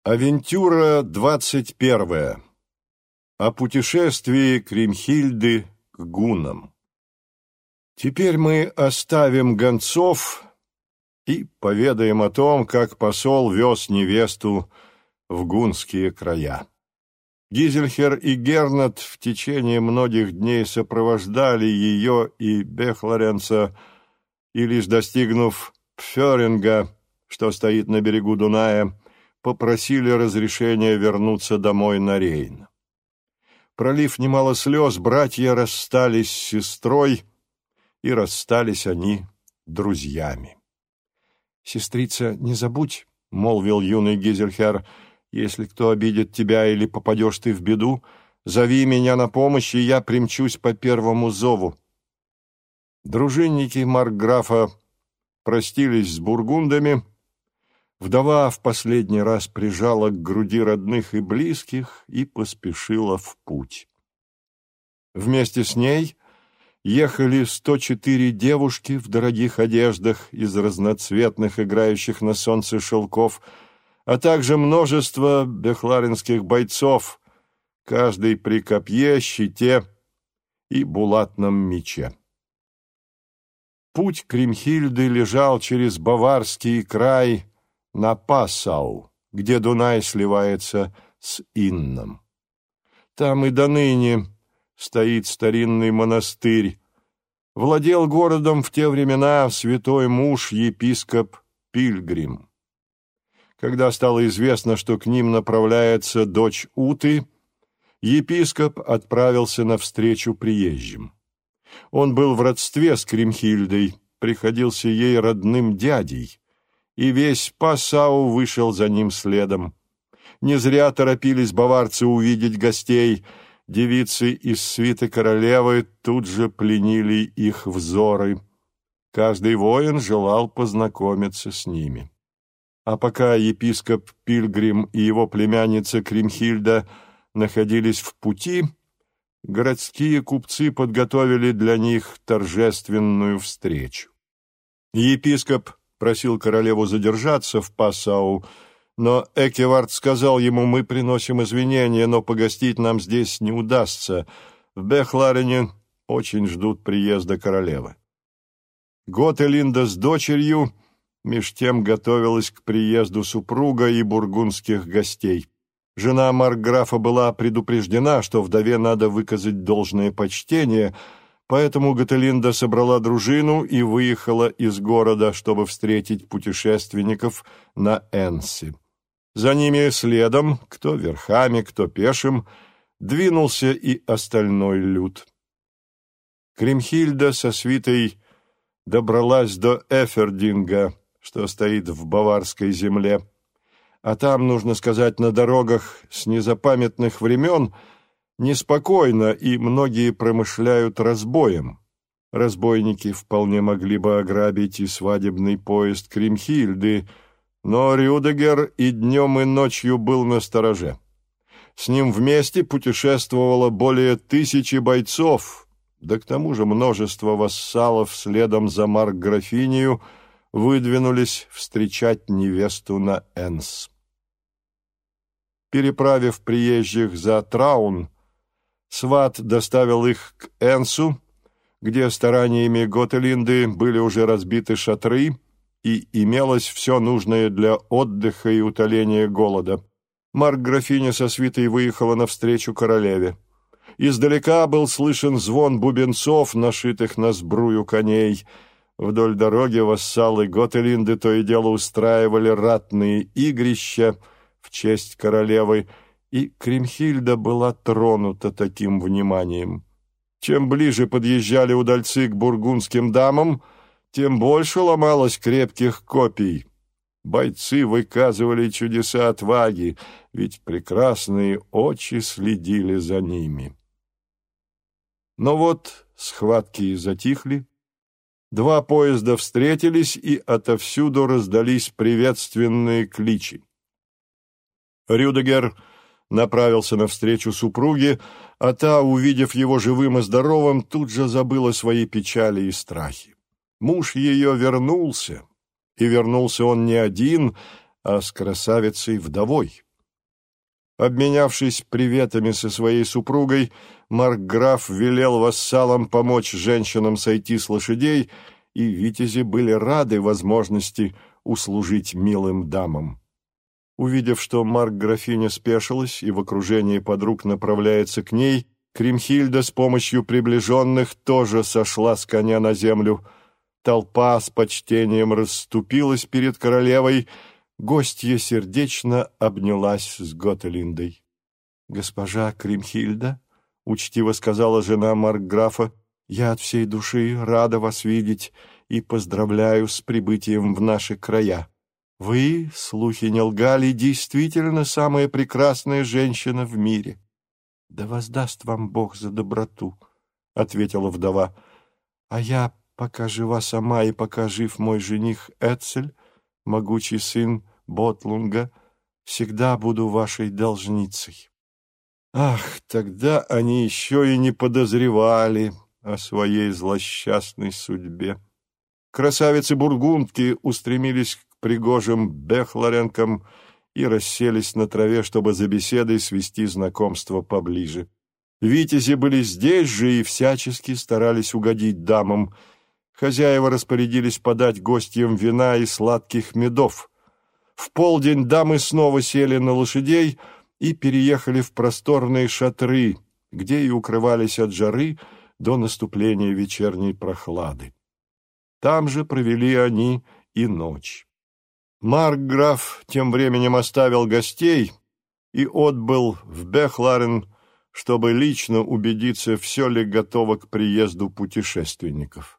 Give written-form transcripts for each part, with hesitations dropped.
Авентюра 21. О путешествии Кримхильды к гуннам. Теперь мы оставим гонцов и поведаем о том, как посол вез невесту в гунские края. Гизельхер и Гернот в течение многих дней сопровождали ее и Бехлоренца, и лишь достигнув Пферинга, что стоит на берегу Дуная, попросили разрешения вернуться домой на Рейн. Пролив немало слез, братья расстались с сестрой, и расстались они друзьями. «Сестрица, не забудь, — молвил юный Гизельхер, — если кто обидит тебя или попадешь ты в беду, зови меня на помощь, и я примчусь по первому зову». Дружинники маркграфа простились с бургундами. Вдова в последний раз прижала к груди родных и близких и поспешила в путь. Вместе с ней ехали 104 девушки в дорогих одеждах из разноцветных, играющих на солнце шелков, а также множество бехларенских бойцов, каждый при копье, щите и булатном мече. Путь Кримхильды лежал через Баварский край на Пассау, где Дунай сливается с Инном. Там и доныне стоит старинный монастырь. Владел городом в те времена святой муж, епископ Пильгрим. Когда стало известно, что к ним направляется дочь Уты, епископ отправился навстречу приезжим. Он был в родстве с Кримхильдой, приходился ей родным дядей, и весь Пассау вышел за ним следом. Не зря торопились баварцы увидеть гостей. Девицы из свиты королевы тут же пленили их взоры. Каждый воин желал познакомиться с ними. А пока епископ Пильгрим и его племянница Кримхильда находились в пути, городские купцы подготовили для них торжественную встречу. Епископ просил королеву задержаться в Пассау, но Экевард сказал ему: «Мы приносим извинения, но погостить нам здесь не удастся. В Бехларене очень ждут приезда королевы». Готелинда с дочерью меж тем готовилась к приезду супруга и бургундских гостей. Жена маркграфа была предупреждена, что вдове надо выказать должное почтение, поэтому Готелинда собрала дружину и выехала из города, чтобы встретить путешественников на Энсе. За ними следом, кто верхами, кто пешим, двинулся и остальной люд. Кримхильда со свитой добралась до Эфердинга, что стоит в Баварской земле, а там, нужно сказать, на дорогах с незапамятных времен неспокойно, и многие промышляют разбоем. Разбойники вполне могли бы ограбить и свадебный поезд Кримхильды, но Рюдегер и днем, и ночью был настороже. С ним вместе путешествовало более 1000 бойцов, да к тому же множество вассалов следом за маркграфинею выдвинулись встречать невесту на Энс. Переправив приезжих за Траун, сват доставил их к Энсу, где стараниями Готелинды были уже разбиты шатры и имелось все нужное для отдыха и утоления голода. Маркграфиня со свитой выехала навстречу королеве. Издалека был слышен звон бубенцов, нашитых на сбрую коней. Вдоль дороги вассалы Готелинды то и дело устраивали ратные игрища в честь королевы, и Кримхильда была тронута таким вниманием. Чем ближе подъезжали удальцы к бургундским дамам, тем больше ломалось крепких копий. Бойцы выказывали чудеса отваги, ведь прекрасные очи следили за ними. Но вот схватки затихли, 2 поезда встретились, и отовсюду раздались приветственные кличи. Рюдегер направился навстречу супруге, а та, увидев его живым и здоровым, тут же забыла свои печали и страхи. Муж ее вернулся, и вернулся он не один, а с красавицей-вдовой. Обменявшись приветами со своей супругой, маркграф велел вассалам помочь женщинам сойти с лошадей, и витязи были рады возможности услужить милым дамам. Увидев, что марк-графиня спешилась и в окружении подруг направляется к ней, Кримхильда с помощью приближенных тоже сошла с коня на землю. Толпа с почтением расступилась перед королевой, гостья сердечно обнялась с Готелиндой. «Госпожа Кримхильда», — учтиво сказала жена маркграфа, — «я от всей души рада вас видеть и поздравляю с прибытием в наши края. Вы, слухи не лгали, действительно самая прекрасная женщина в мире». «Да воздаст вам Бог за доброту», — ответила вдова. «А я, пока жива сама и пока жив мой жених Эцель, могучий сын Ботлунга, всегда буду вашей должницей». Ах, тогда они еще и не подозревали о своей злосчастной судьбе. Красавицы-бургундки устремились к пригожим бехлоренкам и расселись на траве, чтобы за беседой свести знакомство поближе. Витязи были здесь же и всячески старались угодить дамам. Хозяева распорядились подать гостям вина и сладких медов. В полдень дамы снова сели на лошадей и переехали в просторные шатры, где и укрывались от жары до наступления вечерней прохлады. Там же провели они и ночь. Маркграф тем временем оставил гостей и отбыл в Бехларен, чтобы лично убедиться, все ли готово к приезду путешественников.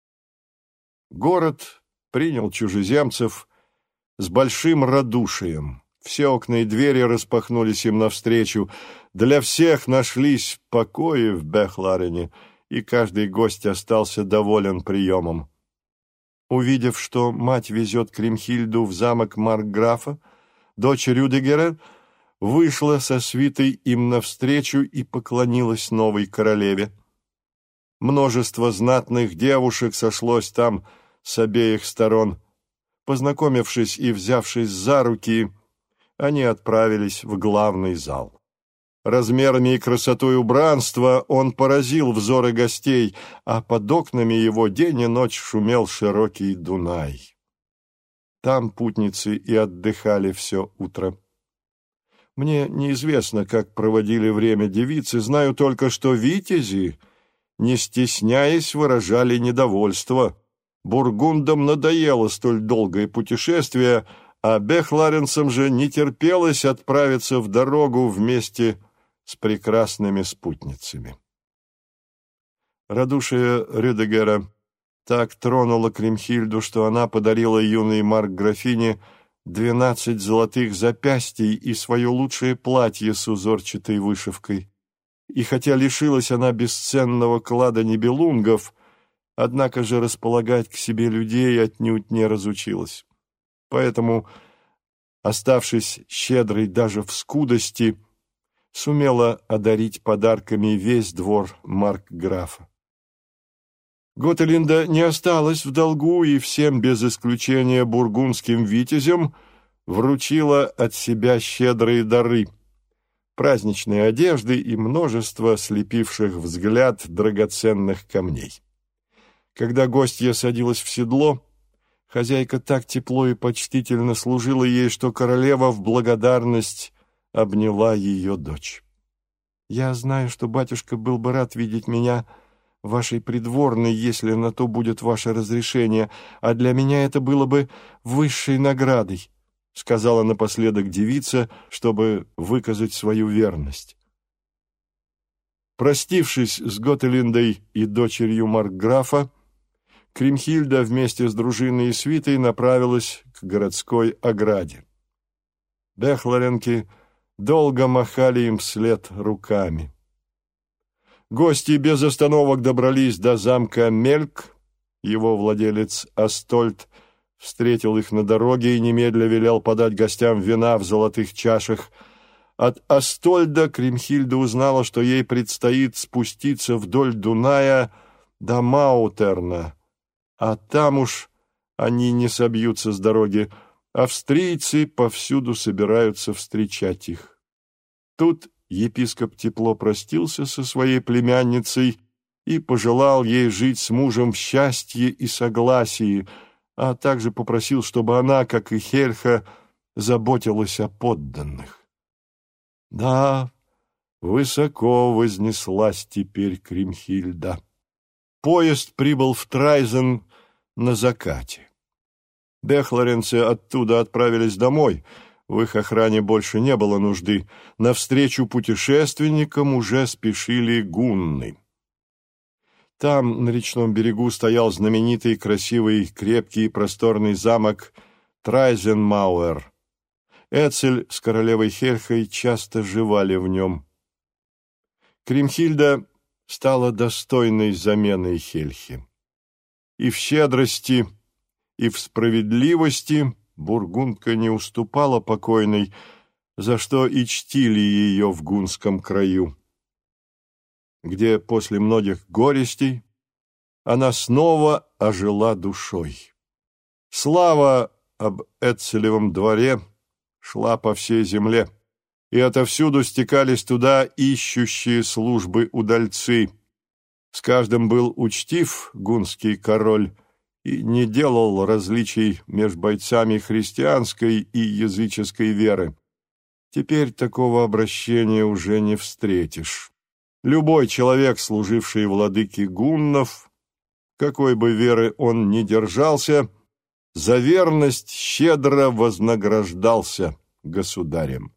Город принял чужеземцев с большим радушием. Все окна и двери распахнулись им навстречу. Для всех нашлись покои в Бехларене, и каждый гость остался доволен приемом. Увидев, что мать везет Кримхильду в замок маркграфа, дочь Рюдегера вышла со свитой им навстречу и поклонилась новой королеве. Множество знатных девушек сошлось там с обеих сторон. Познакомившись и взявшись за руки, они отправились в главный зал. Размерами и красотой убранства он поразил взоры гостей, а под окнами его день и ночь шумел широкий Дунай. Там путницы и отдыхали все утро. Мне неизвестно, как проводили время девицы, знаю только, что витязи, не стесняясь, выражали недовольство. Бургундам надоело столь долгое путешествие, а бехларенцам же не терпелось отправиться в дорогу вместе с прекрасными спутницами. Радушие Рюдегера так тронуло Кримхильду, что она подарила юной марк-графине 12 золотых запястий и свое лучшее платье с узорчатой вышивкой. И хотя лишилась она бесценного клада нибелунгов, однако же располагать к себе людей отнюдь не разучилась. Поэтому, оставшись щедрой даже в скудости, сумела одарить подарками весь двор маркграфа. Готелинда не осталась в долгу и всем, без исключения бургундским витязям, вручила от себя щедрые дары, праздничные одежды и множество слепивших взгляд драгоценных камней. Когда гостья садилась в седло, хозяйка так тепло и почтительно служила ей, что королева в благодарность обняла ее дочь. «Я знаю, что батюшка был бы рад видеть меня вашей придворной, если на то будет ваше разрешение, а для меня это было бы высшей наградой», — сказала напоследок девица, чтобы выказать свою верность. Простившись с Готелиндой и дочерью маркграфа, Кримхильда вместе с дружиной и свитой направилась к городской ограде. Бехлоренки долго махали им вслед руками. Гости без остановок добрались до замка Мельк. Его владелец Астольд встретил их на дороге и немедля велел подать гостям вина в золотых чашах. От Астольда Кримхильда узнала, что ей предстоит спуститься вдоль Дуная до Маутерна, а там уж они не собьются с дороги. Австрийцы повсюду собираются встречать их. Тут епископ тепло простился со своей племянницей и пожелал ей жить с мужем в счастье и согласии, а также попросил, чтобы она, как и Хельха, заботилась о подданных. Да, высоко вознеслась теперь Кримхильда. Поезд прибыл в Трайзен на закате. Бехлоренцы оттуда отправились домой, в их охране больше не было нужды. Навстречу путешественникам уже спешили гунны. Там, на речном берегу, стоял знаменитый, красивый, крепкий и просторный замок Трайзенмауэр. Эцель с королевой Хельхой часто живали в нем. Кримхильда стала достойной заменой Хельхи. И в щедрости, и в справедливости бургундка не уступала покойной, за что и чтили ее в гунском краю, где после многих горестей она снова ожила душой. Слава об Эцелевом дворе шла по всей земле, и отовсюду стекались туда ищущие службы удальцы. С каждым был учтив гунский король и не делал различий между бойцами христианской и языческой веры. Теперь такого обращения уже не встретишь. Любой человек, служивший владыке гуннов, какой бы веры он ни держался, за верность щедро вознаграждался государем.